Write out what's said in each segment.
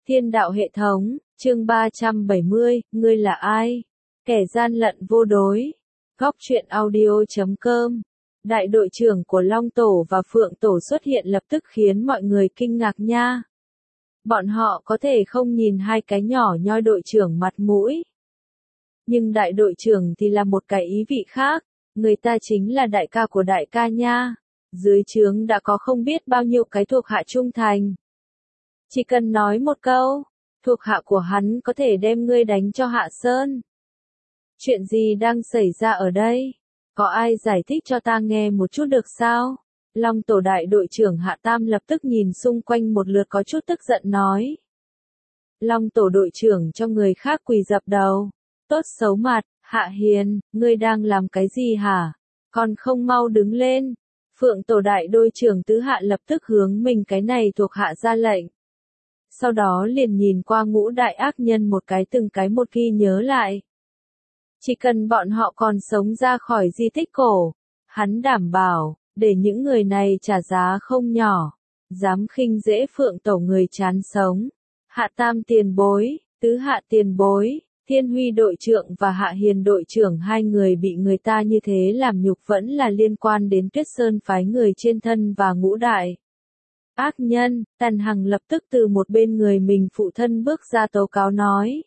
Thiên đạo hệ thống, chương 370, ngươi là ai? Kẻ gian lận vô đối. Góc truyện audio.com. Đại đội trưởng của Long Tổ và Phượng Tổ xuất hiện lập tức khiến mọi người kinh ngạc nha. Bọn họ có thể không nhìn hai cái nhỏ nhoi đội trưởng mặt mũi. Nhưng đại đội trưởng thì là một cái ý vị khác, người ta chính là đại ca của đại ca nha. Dưới trướng đã có không biết bao nhiêu cái thuộc hạ trung thành. Chỉ cần nói một câu, thuộc hạ của hắn có thể đem ngươi đánh cho hạ sơn. Chuyện gì đang xảy ra ở đây? Có ai giải thích cho ta nghe một chút được sao? Long Tổ đại đội trưởng Hạ Tam lập tức nhìn xung quanh một lượt có chút tức giận nói. Long Tổ đội trưởng cho người khác quỳ dập đầu. Tốt xấu mặt, Hạ Hiền, ngươi đang làm cái gì hả? Còn không mau đứng lên. Phượng Tổ đại đội trưởng Tứ Hạ lập tức hướng mình cái này thuộc hạ ra lệnh. Sau đó liền nhìn qua ngũ đại ác nhân một cái từng cái một ghi nhớ lại. Chỉ cần bọn họ còn sống ra khỏi di tích cổ, hắn đảm bảo, để những người này trả giá không nhỏ, dám khinh dễ Phượng Tổ người chán sống. Hạ Tam tiền bối, Tứ Hạ tiền bối, Thiên Huy đội trưởng và Hạ Hiền đội trưởng hai người bị người ta như thế làm nhục vẫn là liên quan đến Tuyết Sơn phái người trên thân và ngũ đại ác nhân. Tần Hằng lập tức từ một bên người mình phụ thân bước ra tố cáo nói.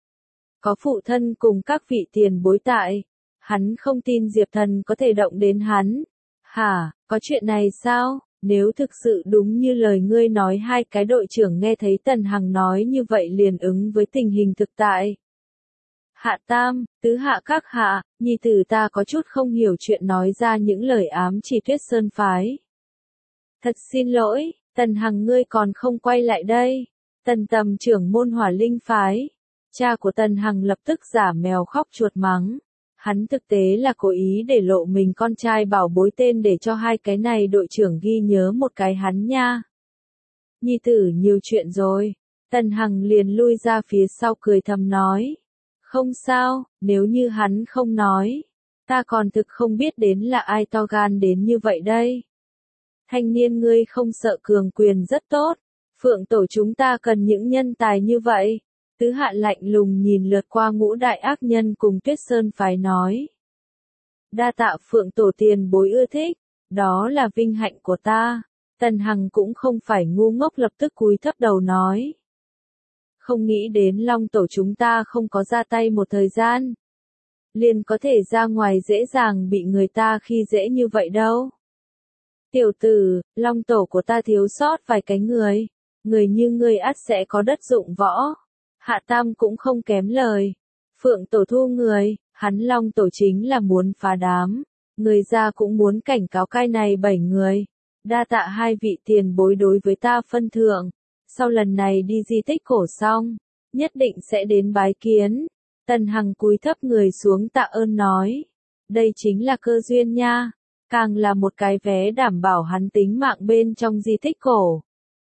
Có phụ thân cùng các vị tiền bối tại, hắn không tin Diệp Thần có thể động đến hắn. Hả, có chuyện này sao? Nếu thực sự đúng như lời ngươi nói, hai cái đội trưởng nghe thấy Tần Hằng nói như vậy liền ứng với tình hình thực tại. Hạ Tam, Tứ Hạ các hạ, nhi tử ta có chút không hiểu chuyện nói ra những lời ám chỉ Tuyết Sơn phái. Thật xin lỗi, Tần Hằng ngươi còn không quay lại đây. Tần Tầm trưởng môn Hỏa Linh phái. Cha của Tần Hằng lập tức giả mèo khóc chuột mắng. Hắn thực tế là cố ý để lộ mình con trai bảo bối tên để cho hai cái này đội trưởng ghi nhớ một cái hắn nha. Nhi tử nhiều chuyện rồi. Tần Hằng liền lui ra phía sau cười thầm nói. Không sao, nếu như hắn không nói, ta còn thực không biết đến là ai to gan đến như vậy đây. Thanh niên ngươi không sợ cường quyền rất tốt, Phượng Tổ chúng ta cần những nhân tài như vậy. Tứ Hạ lạnh lùng nhìn lượt qua ngũ đại ác nhân cùng Tuyết Sơn phái nói. Đa tạ Phượng Tổ tiền bối ưa thích, đó là vinh hạnh của ta. Tần Hằng cũng không phải ngu ngốc lập tức cúi thấp đầu nói. Không nghĩ đến Long Tổ chúng ta không có ra tay một thời gian, liền có thể ra ngoài dễ dàng bị người ta khi dễ như vậy đâu. Tiểu tử, Long Tổ của ta thiếu sót vài cái người như ngươi ắt sẽ có đất dụng võ. Hạ Tam cũng không kém lời. Phượng Tổ thu người, hắn Long Tổ chính là muốn phá đám. Người ra cũng muốn cảnh cáo cái này 7 người. Đa tạ hai vị tiền bối đối với ta phân thượng. Sau lần này đi di tích cổ xong, nhất định sẽ đến bái kiến. Tần Hằng cúi thấp người xuống tạ ơn nói. Đây chính là cơ duyên nha. Càng là một cái vé đảm bảo hắn tính mạng bên trong di tích cổ.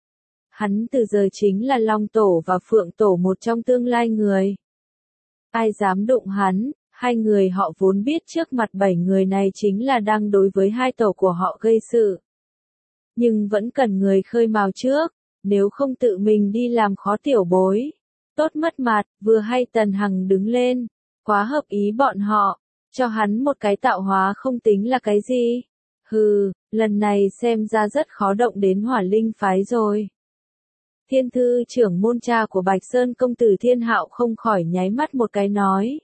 Hắn từ giờ chính là Long Tổ và Phượng Tổ một trong tương lai người. Ai dám đụng hắn, hai người họ vốn biết trước mặt 7 người này chính là đang đối với hai tổ của họ gây sự. Nhưng vẫn cần người khơi mào trước, nếu không tự mình đi làm khó tiểu bối. Tốt mất mặt, vừa hay Tần Hằng đứng lên, quá hợp ý bọn họ, cho hắn một cái tạo hóa không tính là cái gì. Hừ, lần này xem ra rất khó động đến Hỏa Linh phái rồi. Thiên thư trưởng môn cha của Bạch Sơn công tử Thiên Hạo không khỏi nháy mắt một cái nói.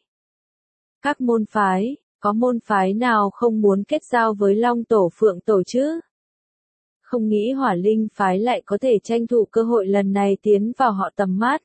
Các môn phái, có môn phái nào không muốn kết giao với Long Tổ Phượng Tổ chứ? Không nghĩ Hỏa Linh phái lại có thể tranh thủ cơ hội lần này tiến vào họ tầm mắt.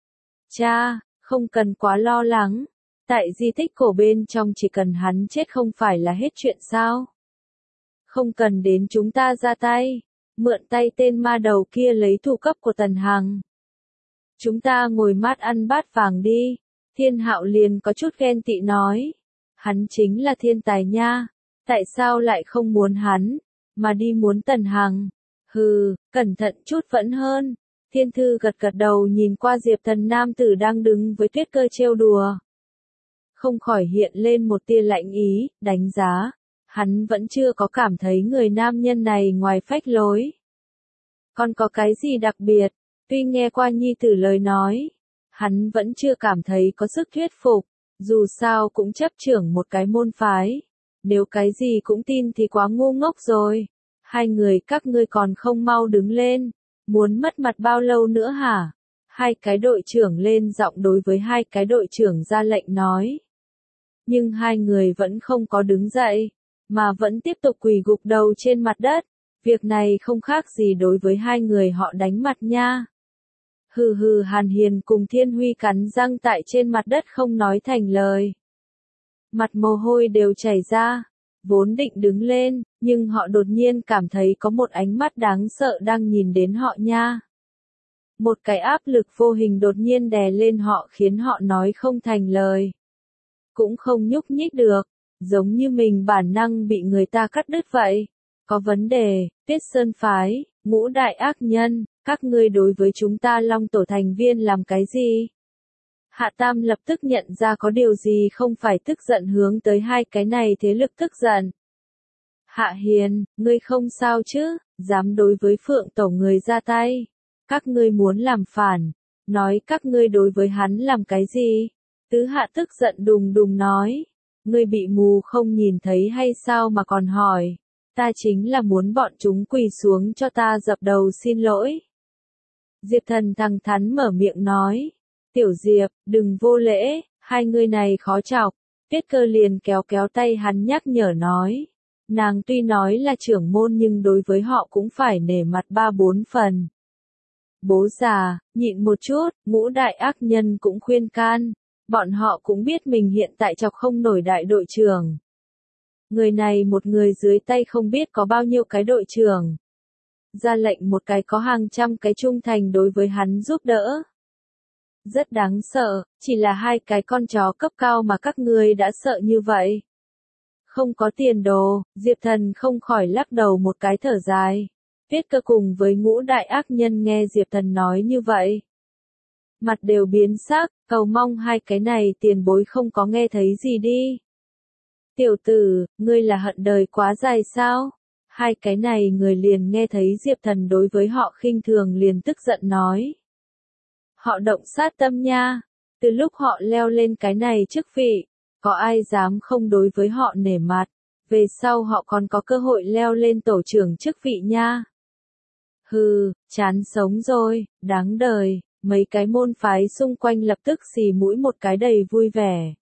Cha, không cần quá lo lắng. Tại di tích cổ bên trong chỉ cần hắn chết không phải là hết chuyện sao? Không cần đến chúng ta ra tay. Mượn tay tên ma đầu kia lấy thủ cấp của Tần Hằng. Chúng ta ngồi mát ăn bát vàng đi. Thiên Hạo liền có chút ghen tị nói. Hắn chính là thiên tài nha. Tại sao lại không muốn hắn, mà đi muốn Tần Hằng? Hừ, cẩn thận chút vẫn hơn. Thiên Thư gật gật đầu nhìn qua Diệp Thần nam tử đang đứng với Tuyết Cơ trêu đùa. Không khỏi hiện lên một tia lạnh ý, đánh giá. Hắn vẫn chưa có cảm thấy người nam nhân này ngoài phách lối. Còn có cái gì đặc biệt? Tuy nghe qua nhi tử lời nói, hắn vẫn chưa cảm thấy có sức thuyết phục, dù sao cũng chấp trưởng một cái môn phái. Nếu cái gì cũng tin thì quá ngu ngốc rồi. Hai người các ngươi còn không mau đứng lên, muốn mất mặt bao lâu nữa hả? Hai cái đội trưởng lên giọng đối với hai cái đội trưởng ra lệnh nói. Nhưng hai người vẫn không có đứng dậy, mà vẫn tiếp tục quỳ gục đầu trên mặt đất. Việc này không khác gì đối với hai người họ đánh mặt nha. Hừ hừ, Hàn Hiền cùng Thiên Huy cắn răng tại trên mặt đất không nói thành lời. Mặt mồ hôi đều chảy ra, vốn định đứng lên, nhưng họ đột nhiên cảm thấy có một ánh mắt đáng sợ đang nhìn đến họ nha. Một cái áp lực vô hình đột nhiên đè lên họ khiến họ nói không thành lời. Cũng không nhúc nhích được, giống như mình bản năng bị người ta cắt đứt vậy. Có vấn đề, Tuyết Sơn Phái, Ngũ Đại Ác Nhân, các ngươi đối với chúng ta Long Tổ thành viên làm cái gì? Hạ Tam lập tức nhận ra có điều gì không phải, tức giận hướng tới hai cái này thế lực tức giận. Hạ Hiền, ngươi không sao chứ, dám đối với Phượng Tổ người ra tay. Các ngươi muốn làm phản, nói các ngươi đối với hắn làm cái gì? Tứ Hạ tức giận đùng đùng nói, ngươi bị mù không nhìn thấy hay sao mà còn hỏi? Ta chính là muốn bọn chúng quỳ xuống cho ta dập đầu xin lỗi. Diệp Thần thẳng thắn mở miệng nói, Tiểu Diệp, đừng vô lễ, hai người này khó chọc. Tuyết Cơ liền kéo kéo tay hắn nhắc nhở nói, nàng tuy nói là trưởng môn nhưng đối với họ cũng phải nể mặt 3-4 phần. Bố già, nhịn một chút, Ngũ Đại Ác Nhân cũng khuyên can, bọn họ cũng biết mình hiện tại chọc không nổi đại đội trưởng. Người này một người dưới tay không biết có bao nhiêu cái đội trưởng. Ra lệnh một cái có hàng trăm cái trung thành đối với hắn giúp đỡ. Rất đáng sợ, chỉ là hai cái con chó cấp cao mà các ngươi đã sợ như vậy. Không có tiền đồ, Diệp Thần không khỏi lắc đầu một cái thở dài. Tuyết Cơ cùng với Ngũ Đại Ác Nhân nghe Diệp Thần nói như vậy. Mặt đều biến sắc, cầu mong hai cái này tiền bối không có nghe thấy gì đi. Tiểu tử, ngươi là hận đời quá dài sao? Hai cái này người liền nghe thấy Diệp Thần đối với họ khinh thường liền tức giận nói. Họ động sát tâm nha, từ lúc họ leo lên cái này chức vị, có ai dám không đối với họ nể mặt, về sau họ còn có cơ hội leo lên tổ trưởng chức vị nha. Hừ, chán sống rồi, đáng đời, mấy cái môn phái xung quanh lập tức xì mũi một cái đầy vui vẻ.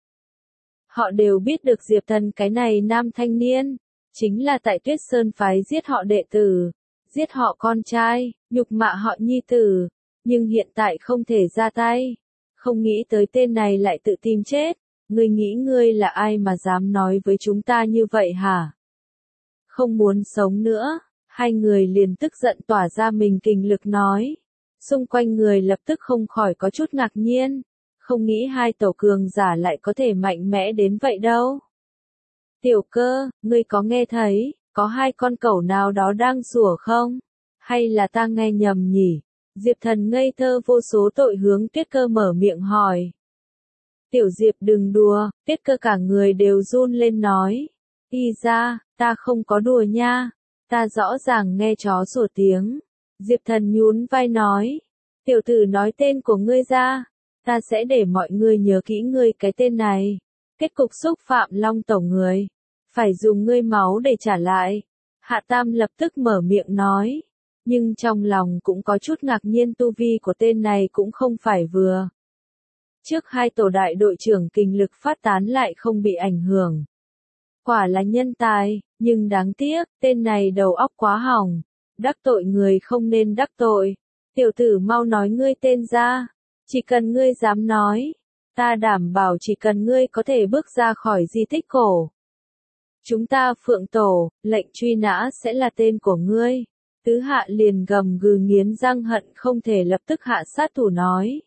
Họ đều biết được Diệp Thần cái này nam thanh niên, chính là tại Tuyết Sơn phái giết họ đệ tử, giết họ con trai, nhục mạ họ nhi tử, nhưng hiện tại không thể ra tay. Không nghĩ tới tên này lại tự tìm chết, ngươi nghĩ ngươi là ai mà dám nói với chúng ta như vậy hả? Không muốn sống nữa, hai người liền tức giận tỏa ra mình kình lực nói. Xung quanh người lập tức không khỏi có chút ngạc nhiên, không nghĩ hai tổ cường giả lại có thể mạnh mẽ đến vậy đâu. Tiểu Cơ, ngươi có nghe thấy, có hai con cẩu nào đó đang sủa không? Hay là ta nghe nhầm nhỉ? Diệp Thần ngây thơ vô số tội hướng Tuyết Cơ mở miệng hỏi. Tiểu Diệp đừng đùa, Tuyết Cơ cả người đều run lên nói. Y ra, ta không có đùa nha, ta rõ ràng nghe chó sủa tiếng. Diệp Thần nhún vai nói. Tiểu tử nói tên của ngươi ra, ta sẽ để mọi người nhớ kỹ ngươi cái tên này. Kết cục xúc phạm Long Tổ người, phải dùng ngươi máu để trả lại. Hạ Tam lập tức mở miệng nói, nhưng trong lòng cũng có chút ngạc nhiên, tu vi của tên này cũng không phải vừa. Trước hai tổ đại đội trưởng kinh lực phát tán lại không bị ảnh hưởng. Quả là nhân tài, nhưng đáng tiếc, tên này đầu óc quá hỏng. Đắc tội người không nên đắc tội. Tiểu tử mau nói ngươi tên ra. Chỉ cần ngươi dám nói, ta đảm bảo chỉ cần ngươi có thể bước ra khỏi di tích cổ. Chúng ta Phượng Tổ, lệnh truy nã sẽ là tên của ngươi. Tứ Hạ liền gầm gừ nghiến răng hận không thể lập tức hạ sát thủ nói.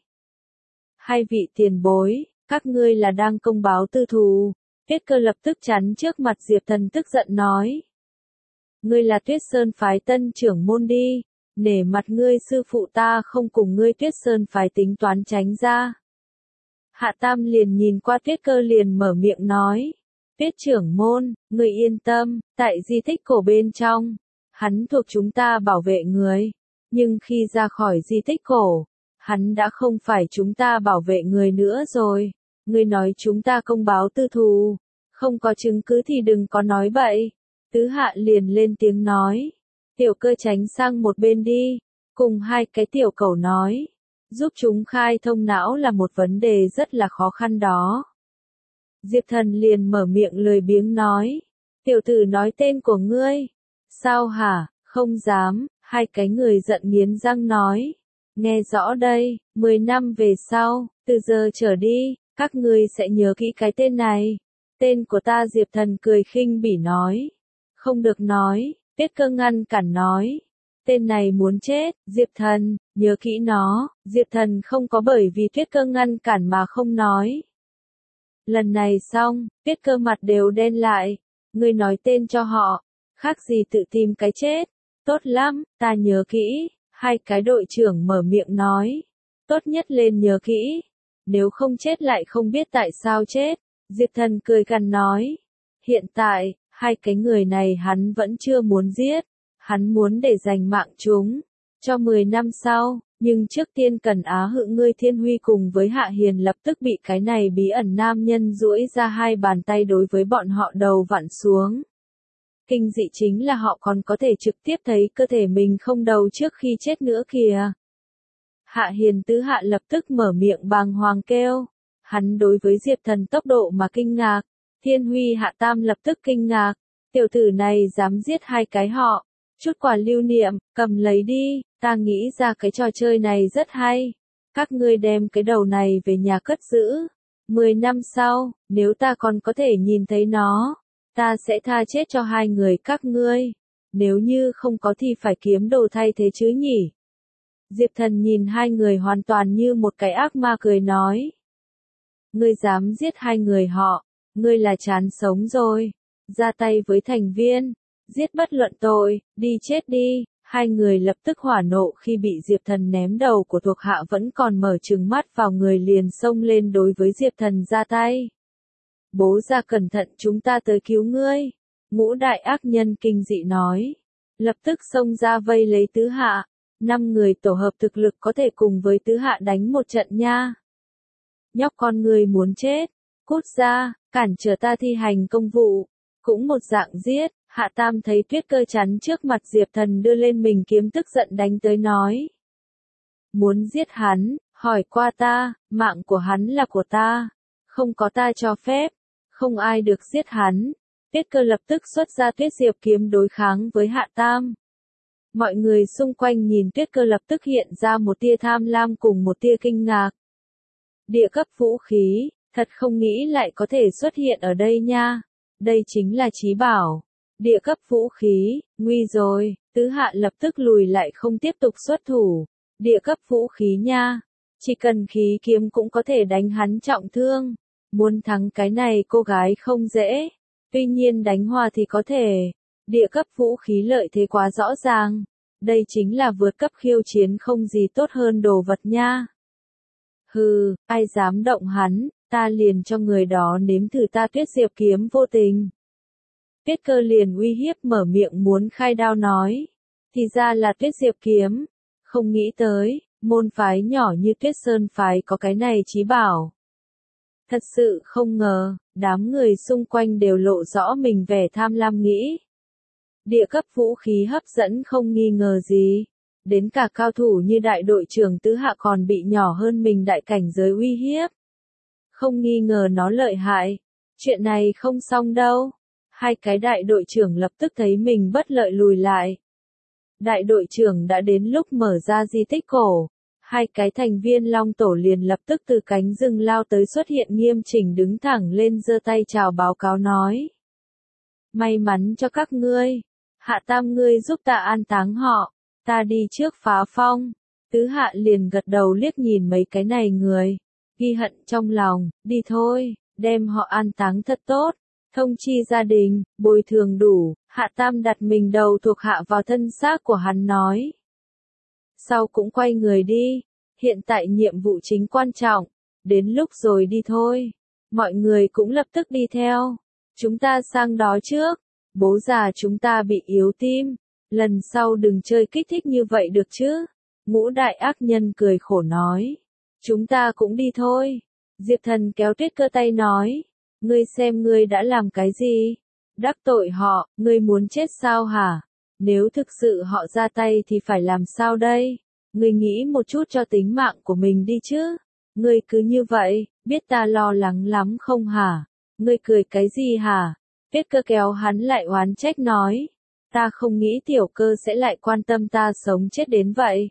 Hai vị tiền bối, các ngươi là đang công báo tư thù. Tuyết Cơ lập tức chắn trước mặt Diệp Thần tức giận nói. Ngươi là Tuyết Sơn phái tân trưởng môn đi. Nể mặt ngươi sư phụ ta không cùng ngươi Tuyết Sơn phái tính toán tránh ra. Hạ Tam liền nhìn qua Tuyết Cơ liền mở miệng nói. Tuyết trưởng môn, ngươi yên tâm, tại di tích cổ bên trong, hắn thuộc chúng ta bảo vệ người. Nhưng khi ra khỏi di tích cổ, hắn đã không phải chúng ta bảo vệ người nữa rồi. Ngươi nói chúng ta công báo tư thù, không có chứng cứ thì đừng có nói bậy. Tứ Hạ liền lên tiếng nói. Tiểu Cơ tránh sang một bên đi, cùng hai cái tiểu cẩu nói. Giúp chúng khai thông não là một vấn đề rất là khó khăn đó. Diệp Thần liền mở miệng lười biếng nói. Tiểu tử nói tên của ngươi. Sao hả, không dám, hai cái người giận nghiến răng nói. Nghe rõ đây, 10 năm về sau, từ giờ trở đi, các ngươi sẽ nhớ kỹ cái tên này. Tên của ta Diệp Thần cười khinh bỉ nói. Không được nói, Tuyết Cơ ngăn cản nói. Tên này muốn chết, Diệp Thần, nhớ kỹ nó. Diệp Thần không có bởi vì Tuyết Cơ ngăn cản mà không nói. Lần này xong, Tuyết Cơ mặt đều đen lại. Ngươi nói tên cho họ, khác gì tự tìm cái chết. Tốt lắm, ta nhớ kỹ. Hai cái đội trưởng mở miệng nói. Tốt nhất lên nhớ kỹ. Nếu không chết lại không biết tại sao chết. Diệp Thần cười gằn nói. Hiện tại, hai cái người này hắn vẫn chưa muốn giết. Hắn muốn để dành mạng chúng. Cho 10 năm sau. Nhưng trước tiên cần Á Hự ngươi Thiên Huy cùng với Hạ Hiền lập tức bị cái này bí ẩn nam nhân duỗi ra hai bàn tay đối với bọn họ đầu vặn xuống. Kinh dị chính là họ còn có thể trực tiếp thấy cơ thể mình không đầu trước khi chết nữa kìa. Hạ Hiền Tứ Hạ lập tức mở miệng bàng hoàng kêu. Hắn đối với Diệp Thần tốc độ mà kinh ngạc. Thiên Huy Hạ Tam lập tức kinh ngạc. Tiểu tử này dám giết hai cái họ. Chút quà lưu niệm, cầm lấy đi, ta nghĩ ra cái trò chơi này rất hay. Các ngươi đem cái đầu này về nhà cất giữ. 10 năm sau, nếu ta còn có thể nhìn thấy nó, ta sẽ tha chết cho hai người các ngươi. Nếu như không có thì phải kiếm đồ thay thế chứ nhỉ. Diệp Thần nhìn hai người hoàn toàn như một cái ác ma cười nói. Ngươi dám giết hai người họ, ngươi là chán sống rồi. Ra tay với thành viên. Giết bất luận tội, đi chết đi. Hai người lập tức hỏa nộ khi bị Diệp Thần ném đầu của thuộc hạ vẫn còn mở trừng mắt vào người liền xông lên đối với Diệp Thần ra tay. Bố ra cẩn thận chúng ta tới cứu ngươi. Ngũ đại ác nhân kinh dị nói. Lập tức xông ra vây lấy Tứ Hạ. 5 người tổ hợp thực lực có thể cùng với Tứ Hạ đánh một trận nha. Nhóc con người muốn chết. Cút ra, cản trở ta thi hành công vụ. Cũng một dạng giết. Hạ Tam thấy Tuyết Cơ chắn trước mặt Diệp Thần đưa lên mình kiếm tức giận đánh tới nói. Muốn giết hắn, hỏi qua ta, mạng của hắn là của ta. Không có ta cho phép, không ai được giết hắn. Tuyết Cơ lập tức xuất ra Tuyết Diệp kiếm đối kháng với Hạ Tam. Mọi người xung quanh nhìn Tuyết Cơ lập tức hiện ra một tia tham lam cùng một tia kinh ngạc. Địa cấp vũ khí, thật không nghĩ lại có thể xuất hiện ở đây nha. Đây chính là chí bảo. Địa cấp vũ khí, nguy rồi, Tứ Hạ lập tức lùi lại không tiếp tục xuất thủ. Địa cấp vũ khí nha, chỉ cần khí kiếm cũng có thể đánh hắn trọng thương. Muốn thắng cái này cô gái không dễ, tuy nhiên đánh hòa thì có thể. Địa cấp vũ khí lợi thế quá rõ ràng. Đây chính là vượt cấp khiêu chiến không gì tốt hơn đồ vật nha. Hừ, ai dám động hắn, ta liền cho người đó nếm thử ta Tuyết Diệp kiếm vô tình. Tuyết Cơ liền uy hiếp mở miệng muốn khai đao nói. Thì ra là Tuyết Diệp kiếm. Không nghĩ tới, môn phái nhỏ như Tuyết Sơn phái có cái này chí bảo. Thật sự không ngờ, đám người xung quanh đều lộ rõ mình vẻ tham lam nghĩ. Địa cấp vũ khí hấp dẫn không nghi ngờ gì. Đến cả cao thủ như đại đội trưởng Tứ Hạ còn bị nhỏ hơn mình đại cảnh giới uy hiếp. Không nghi ngờ nó lợi hại. Chuyện này không xong đâu. Hai cái đại đội trưởng lập tức thấy mình bất lợi lùi lại. Đại đội trưởng đã đến lúc mở ra di tích cổ. Hai cái thành viên Long Tổ liền lập tức từ cánh rừng lao tới xuất hiện nghiêm chỉnh đứng thẳng lên giơ tay chào báo cáo nói. May mắn cho các ngươi. Hạ Tam ngươi giúp ta an táng họ. Ta đi trước phá phong. Tứ Hạ liền gật đầu liếc nhìn mấy cái này người. Ghi hận trong lòng, đi thôi, đem họ an táng thật tốt. Thông chi gia đình, bồi thường đủ. Hạ Tam đặt mình đầu thuộc hạ vào thân xác của hắn nói. Sau cũng quay người đi. Hiện tại nhiệm vụ chính quan trọng. Đến lúc rồi đi thôi. Mọi người cũng lập tức đi theo. Chúng ta sang đó trước. Bố già chúng ta bị yếu tim. lần sau đừng chơi kích thích như vậy được chứ. Ngũ đại ác nhân cười khổ nói. Chúng ta cũng đi thôi. Diệp Thần kéo Tuyết Cơ tay nói. Ngươi xem ngươi đã làm cái gì? Đắc tội họ, ngươi muốn chết sao hả? Nếu thực sự họ ra tay thì phải làm sao đây? Ngươi nghĩ một chút cho tính mạng của mình đi chứ. Ngươi cứ như vậy, biết ta lo lắng lắm không hả? Ngươi cười cái gì hả? Tuyết Cơ kéo hắn lại oán trách nói. Ta không nghĩ Tiểu Cơ sẽ lại quan tâm ta sống chết đến vậy.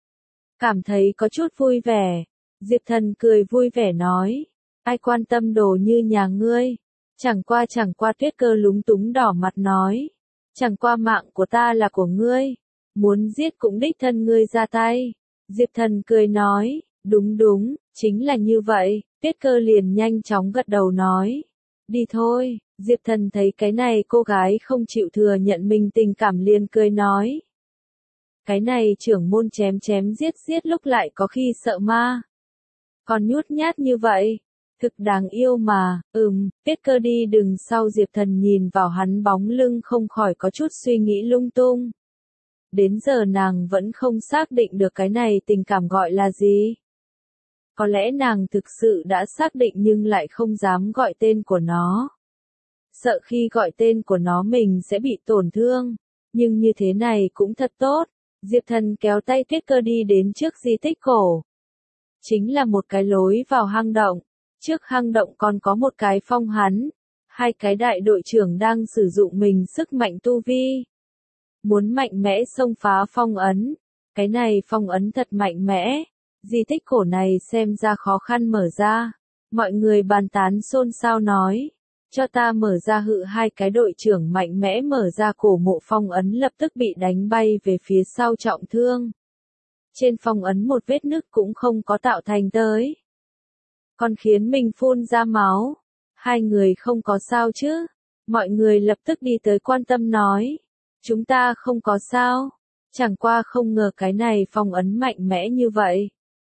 Cảm thấy có chút vui vẻ. Diệp Thần cười vui vẻ nói. Ai quan tâm đồ như nhà ngươi? Chẳng qua Tuyết Cơ lúng túng đỏ mặt nói. Chẳng qua mạng của ta là của ngươi. Muốn giết cũng đích thân ngươi ra tay. Diệp Thần cười nói. Đúng, chính là như vậy. Tuyết Cơ liền nhanh chóng gật đầu nói. Đi thôi. Diệp Thần thấy cái này cô gái không chịu thừa nhận mình tình cảm liền cười nói. Cái này trưởng môn chém giết lúc lại có khi sợ ma. Còn nhút nhát như vậy. Thực đáng yêu mà. Tuyết Cơ đi đừng sau Diệp Thần nhìn vào hắn bóng lưng không khỏi có chút suy nghĩ lung tung. Đến giờ nàng vẫn không xác định được cái này tình cảm gọi là gì. Có lẽ nàng thực sự đã xác định nhưng lại không dám gọi tên của nó. Sợ khi gọi tên của nó mình sẽ bị tổn thương. Nhưng như thế này cũng thật tốt. Diệp Thần kéo tay Tuyết Cơ đi đến trước di tích cổ. Chính là một cái lối vào hang động. Trước hang động còn có một cái phong hắn. Hai cái đại đội trưởng đang sử dụng mình sức mạnh tu vi. Muốn mạnh mẽ xông phá phong ấn. Cái này phong ấn thật mạnh mẽ. Di tích cổ này xem ra khó khăn mở ra. Mọi người bàn tán xôn xao nói. Cho ta mở ra hự hai cái đội trưởng mạnh mẽ mở ra cổ mộ phong ấn lập tức bị đánh bay về phía sau trọng thương. Trên phong ấn một vết nứt cũng không có tạo thành tới. Còn khiến mình phun ra máu. Hai người không có sao chứ. Mọi người lập tức đi tới quan tâm nói. Chúng ta không có sao. Chẳng qua không ngờ cái này phong ấn mạnh mẽ như vậy.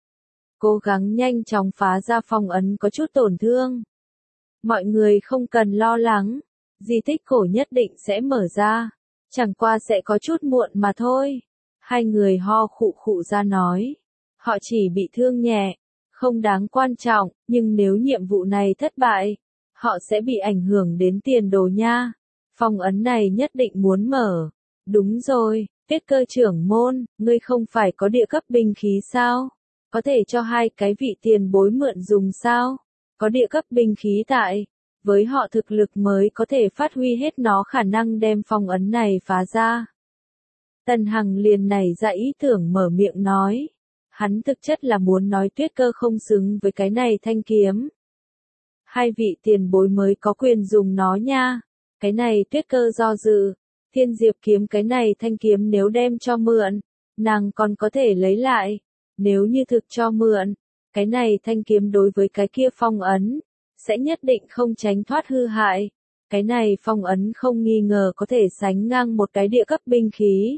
Cố gắng nhanh chóng phá ra phong ấn có chút tổn thương. Mọi người không cần lo lắng. Di tích cổ nhất định sẽ mở ra. Chẳng qua sẽ có chút muộn mà thôi. Hai người ho khụ ra nói. Họ chỉ bị thương nhẹ. Không đáng quan trọng. Nhưng nếu nhiệm vụ này thất bại. Họ sẽ bị ảnh hưởng đến tiền đồ nha. Phong ấn này nhất định muốn mở. Đúng rồi. Tuyết Cơ trưởng môn. Ngươi không phải có địa cấp binh khí sao? Có thể cho hai cái vị tiền bối mượn dùng sao? Có địa cấp binh khí tại. Với họ thực lực mới có thể phát huy hết nó khả năng đem phong ấn này phá ra. Tần Hằng liền nảy ra ý tưởng mở miệng nói. Hắn thực chất là muốn nói Tuyết Cơ không xứng với cái này thanh kiếm. Hai vị tiền bối mới có quyền dùng nó nha. Cái này Tuyết Cơ do dự. Thiên Diệp kiếm cái này thanh kiếm nếu đem cho mượn. Nàng còn có thể lấy lại. Nếu như thực cho mượn. Cái này thanh kiếm đối với cái kia phong ấn. Sẽ nhất định không tránh thoát hư hại. Cái này phong ấn không nghi ngờ có thể sánh ngang một cái địa cấp binh khí.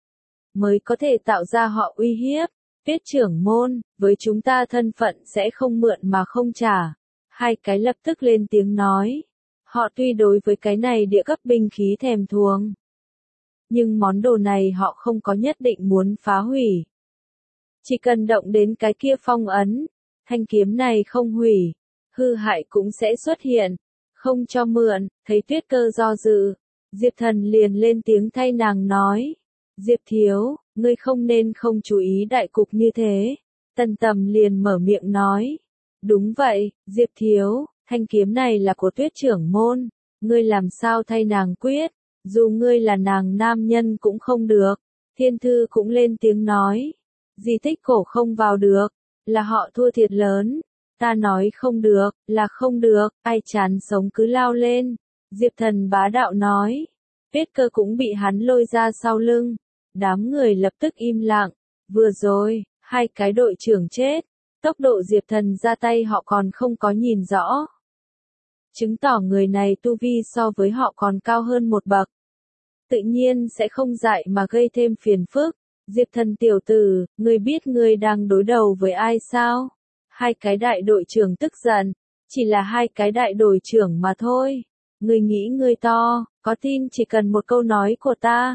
Mới có thể tạo ra họ uy hiếp. Tuyết trưởng môn, với chúng ta thân phận sẽ không mượn mà không trả. Hai cái lập tức lên tiếng nói. Họ tuy đối với cái này địa cấp binh khí thèm thuồng. Nhưng món đồ này họ không có nhất định muốn phá hủy. Chỉ cần động đến cái kia phong ấn. Thanh kiếm này không hủy. Hư hại cũng sẽ xuất hiện. Không cho mượn, thấy Tuyết Cơ do dự. Diệp Thần liền lên tiếng thay nàng nói. Diệp thiếu, ngươi không nên không chú ý đại cục như thế. Tần Tầm liền mở miệng nói. Đúng vậy, Diệp thiếu, thanh kiếm này là của Tuyết trưởng môn. Ngươi làm sao thay nàng quyết, dù ngươi là nàng nam nhân cũng không được. Thiên Thư cũng lên tiếng nói. Di tích cổ không vào được, là họ thua thiệt lớn. Ta nói không được, là không được, ai chán sống cứ lao lên. Diệp Thần bá đạo nói. Tuyết Cơ cũng bị hắn lôi ra sau lưng. Đám người lập tức im lặng. Vừa rồi, hai cái đội trưởng chết. Tốc độ Diệp Thần ra tay họ còn không có nhìn rõ. Chứng tỏ người này tu vi so với họ còn cao hơn một bậc. Tự nhiên sẽ không dại mà gây thêm phiền phức. Diệp Thần tiểu tử, ngươi biết ngươi đang đối đầu với ai sao? Hai cái đại đội trưởng tức giận. Chỉ là hai cái đại đội trưởng mà thôi. Ngươi nghĩ ngươi to, có tin chỉ cần một câu nói của ta.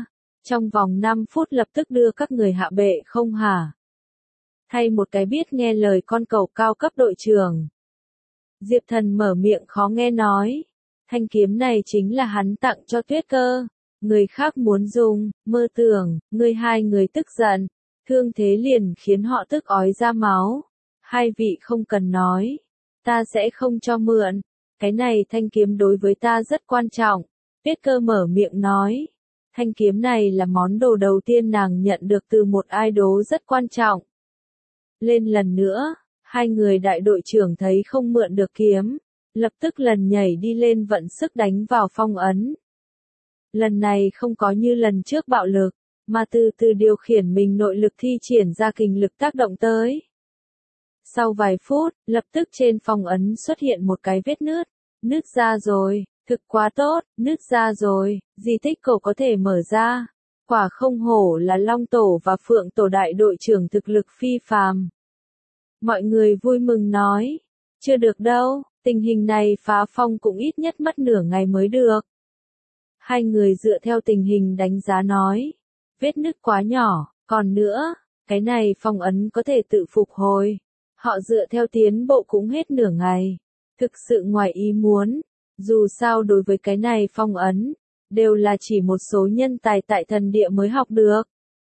Trong vòng 5 phút lập tức đưa các người hạ bệ không hả? Thay một cái biết nghe lời con cẩu cao cấp đội trưởng. Diệp Thần mở miệng khó nghe nói. Thanh kiếm này chính là hắn tặng cho Tuyết Cơ. Người khác muốn dùng, mơ tưởng, hai người tức giận. Thương thế liền khiến họ tức ói ra máu. Hai vị không cần nói. Ta sẽ không cho mượn. Cái này thanh kiếm đối với ta rất quan trọng. Tuyết Cơ mở miệng nói. Thanh kiếm này là món đồ đầu tiên nàng nhận được từ một idol rất quan trọng. Lên lần nữa, hai người đại đội trưởng thấy không mượn được kiếm. Lập tức lần nhảy đi lên vận sức đánh vào phong ấn. Lần này không có như lần trước bạo lực, mà từ từ điều khiển mình nội lực thi triển ra kình lực tác động tới. Sau vài phút, lập tức trên phong ấn xuất hiện một cái vết nứt. Nứt ra rồi, thực quá tốt, nứt ra rồi, di tích cổ có thể mở ra. Quả không hổ là Long Tổ và Phượng Tổ đại đội trưởng thực lực phi phàm. Mọi người vui mừng nói, chưa được đâu, tình hình này phá phong cũng ít nhất mất nửa ngày mới được. Hai người dựa theo tình hình đánh giá nói, vết nứt quá nhỏ, còn nữa, cái này phong ấn có thể tự phục hồi. Họ dựa theo tiến bộ cũng hết nửa ngày. Thực sự ngoài ý muốn, dù sao đối với cái này phong ấn, đều là chỉ một số nhân tài tại thần địa mới học được.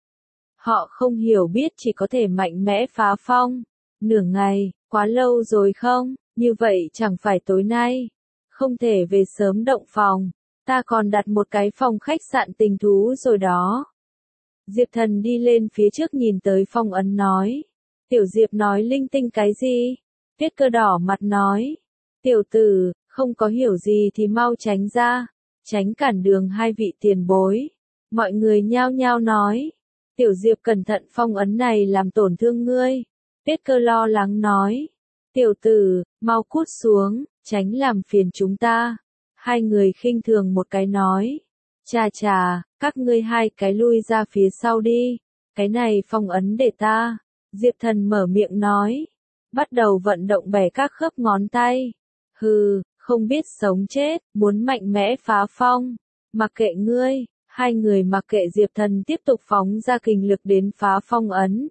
Họ không hiểu biết chỉ có thể mạnh mẽ phá phong. Nửa ngày, quá lâu rồi không? Như vậy chẳng phải tối nay. Không thể về sớm động phòng. Ta còn đặt một cái phòng khách sạn tình thú rồi đó. Diệp Thần đi lên phía trước nhìn tới phong ấn nói. Tiểu Diệp nói linh tinh cái gì? Tuyết Cơ đỏ mặt nói. Tiểu tử, không có hiểu gì thì mau tránh ra. Tránh cản đường hai vị tiền bối. Mọi người nhao nhao nói. Tiểu Diệp cẩn thận phong ấn này làm tổn thương ngươi. Tuyết Cơ lo lắng nói. Tiểu tử, mau cút xuống, tránh làm phiền chúng ta. Hai người khinh thường một cái nói. Chà chà, các ngươi hai cái lui ra phía sau đi. Cái này phong ấn để ta. Diệp Thần mở miệng nói. Bắt đầu vận động bẻ các khớp ngón tay. Hừ, không biết sống chết, muốn mạnh mẽ phá phong. Mặc kệ ngươi, hai người mặc kệ Diệp Thần tiếp tục phóng ra kình lực đến phá phong ấn.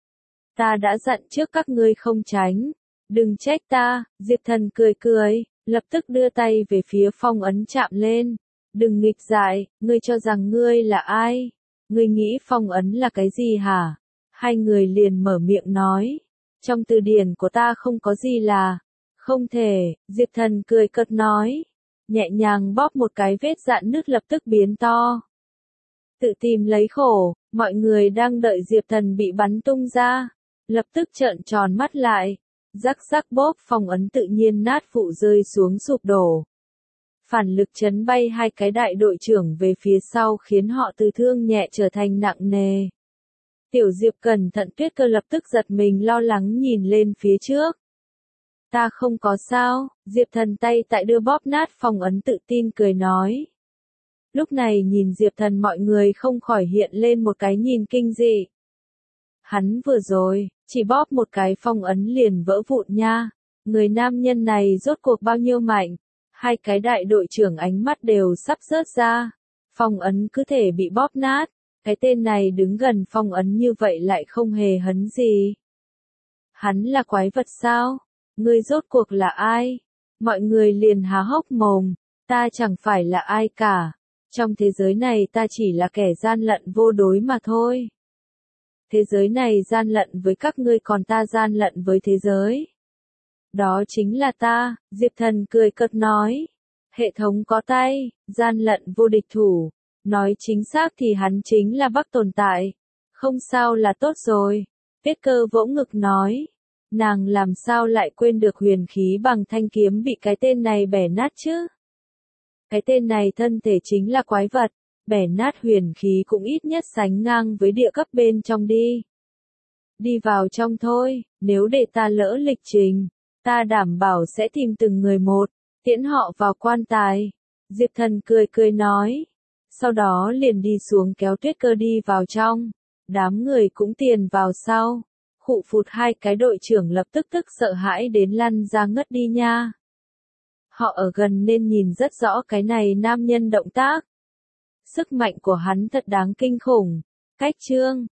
Ta đã dặn trước các ngươi không tránh. Đừng trách ta, Diệp Thần cười cười, lập tức đưa tay về phía phong ấn chạm lên. Đừng nghịch dại, ngươi cho rằng ngươi là ai? Ngươi nghĩ phong ấn là cái gì hả? Hai người liền mở miệng nói. Trong từ điển của ta không có gì là không thể, Diệp Thần cười cợt nói. Nhẹ nhàng bóp một cái vết dạn nứt lập tức biến to. Tự tìm lấy khổ, mọi người đang đợi Diệp Thần bị bắn tung ra. Lập tức trợn tròn mắt lại. Rắc rắc bóp phong ấn tự nhiên nát phụ rơi xuống sụp đổ. Phản lực chấn bay hai cái đại đội trưởng về phía sau khiến họ từ thương nhẹ trở thành nặng nề. Tiểu Diệp cẩn thận Tuyết Cơ lập tức giật mình lo lắng nhìn lên phía trước. Ta không có sao, Diệp Thần tay tại đưa bóp nát phong ấn tự tin cười nói. Lúc này nhìn Diệp Thần mọi người không khỏi hiện lên một cái nhìn kinh dị. Hắn vừa rồi, chỉ bóp một cái phong ấn liền vỡ vụn nha. Người nam nhân này rốt cuộc bao nhiêu mạnh. Hai cái đại đội trưởng ánh mắt đều sắp rớt ra. Phong ấn cứ thể bị bóp nát. Cái tên này đứng gần phong ấn như vậy lại không hề hấn gì. Hắn là quái vật sao? Ngươi rốt cuộc là ai? Mọi người liền há hốc mồm. Ta chẳng phải là ai cả. Trong thế giới này ta chỉ là kẻ gian lận vô đối mà thôi. Thế giới này gian lận với các ngươi còn ta gian lận với thế giới. Đó chính là ta, Diệp Thần cười cợt nói. Hệ thống có tay, gian lận vô địch thủ. Nói chính xác thì hắn chính là Bắc tồn tại. Không sao là tốt rồi. Tuyết Cơ vỗ ngực nói. Nàng làm sao lại quên được huyền khí bằng thanh kiếm bị cái tên này bẻ nát chứ? Cái tên này thân thể chính là quái vật. Bẻ nát huyền khí cũng ít nhất sánh ngang với địa cấp bên trong đi. Đi vào trong thôi, nếu để ta lỡ lịch trình, ta đảm bảo sẽ tìm từng người một, tiễn họ vào quan tài. Diệp Thần cười cười nói. Sau đó liền đi xuống kéo Tuyết Cơ đi vào trong. Đám người cũng tiền vào sau. Khụ phụt hai cái đội trưởng lập tức sợ hãi đến lăn ra ngất đi nha. Họ ở gần nên nhìn rất rõ cái này nam nhân động tác. Sức mạnh của hắn thật đáng kinh khủng. Cách chương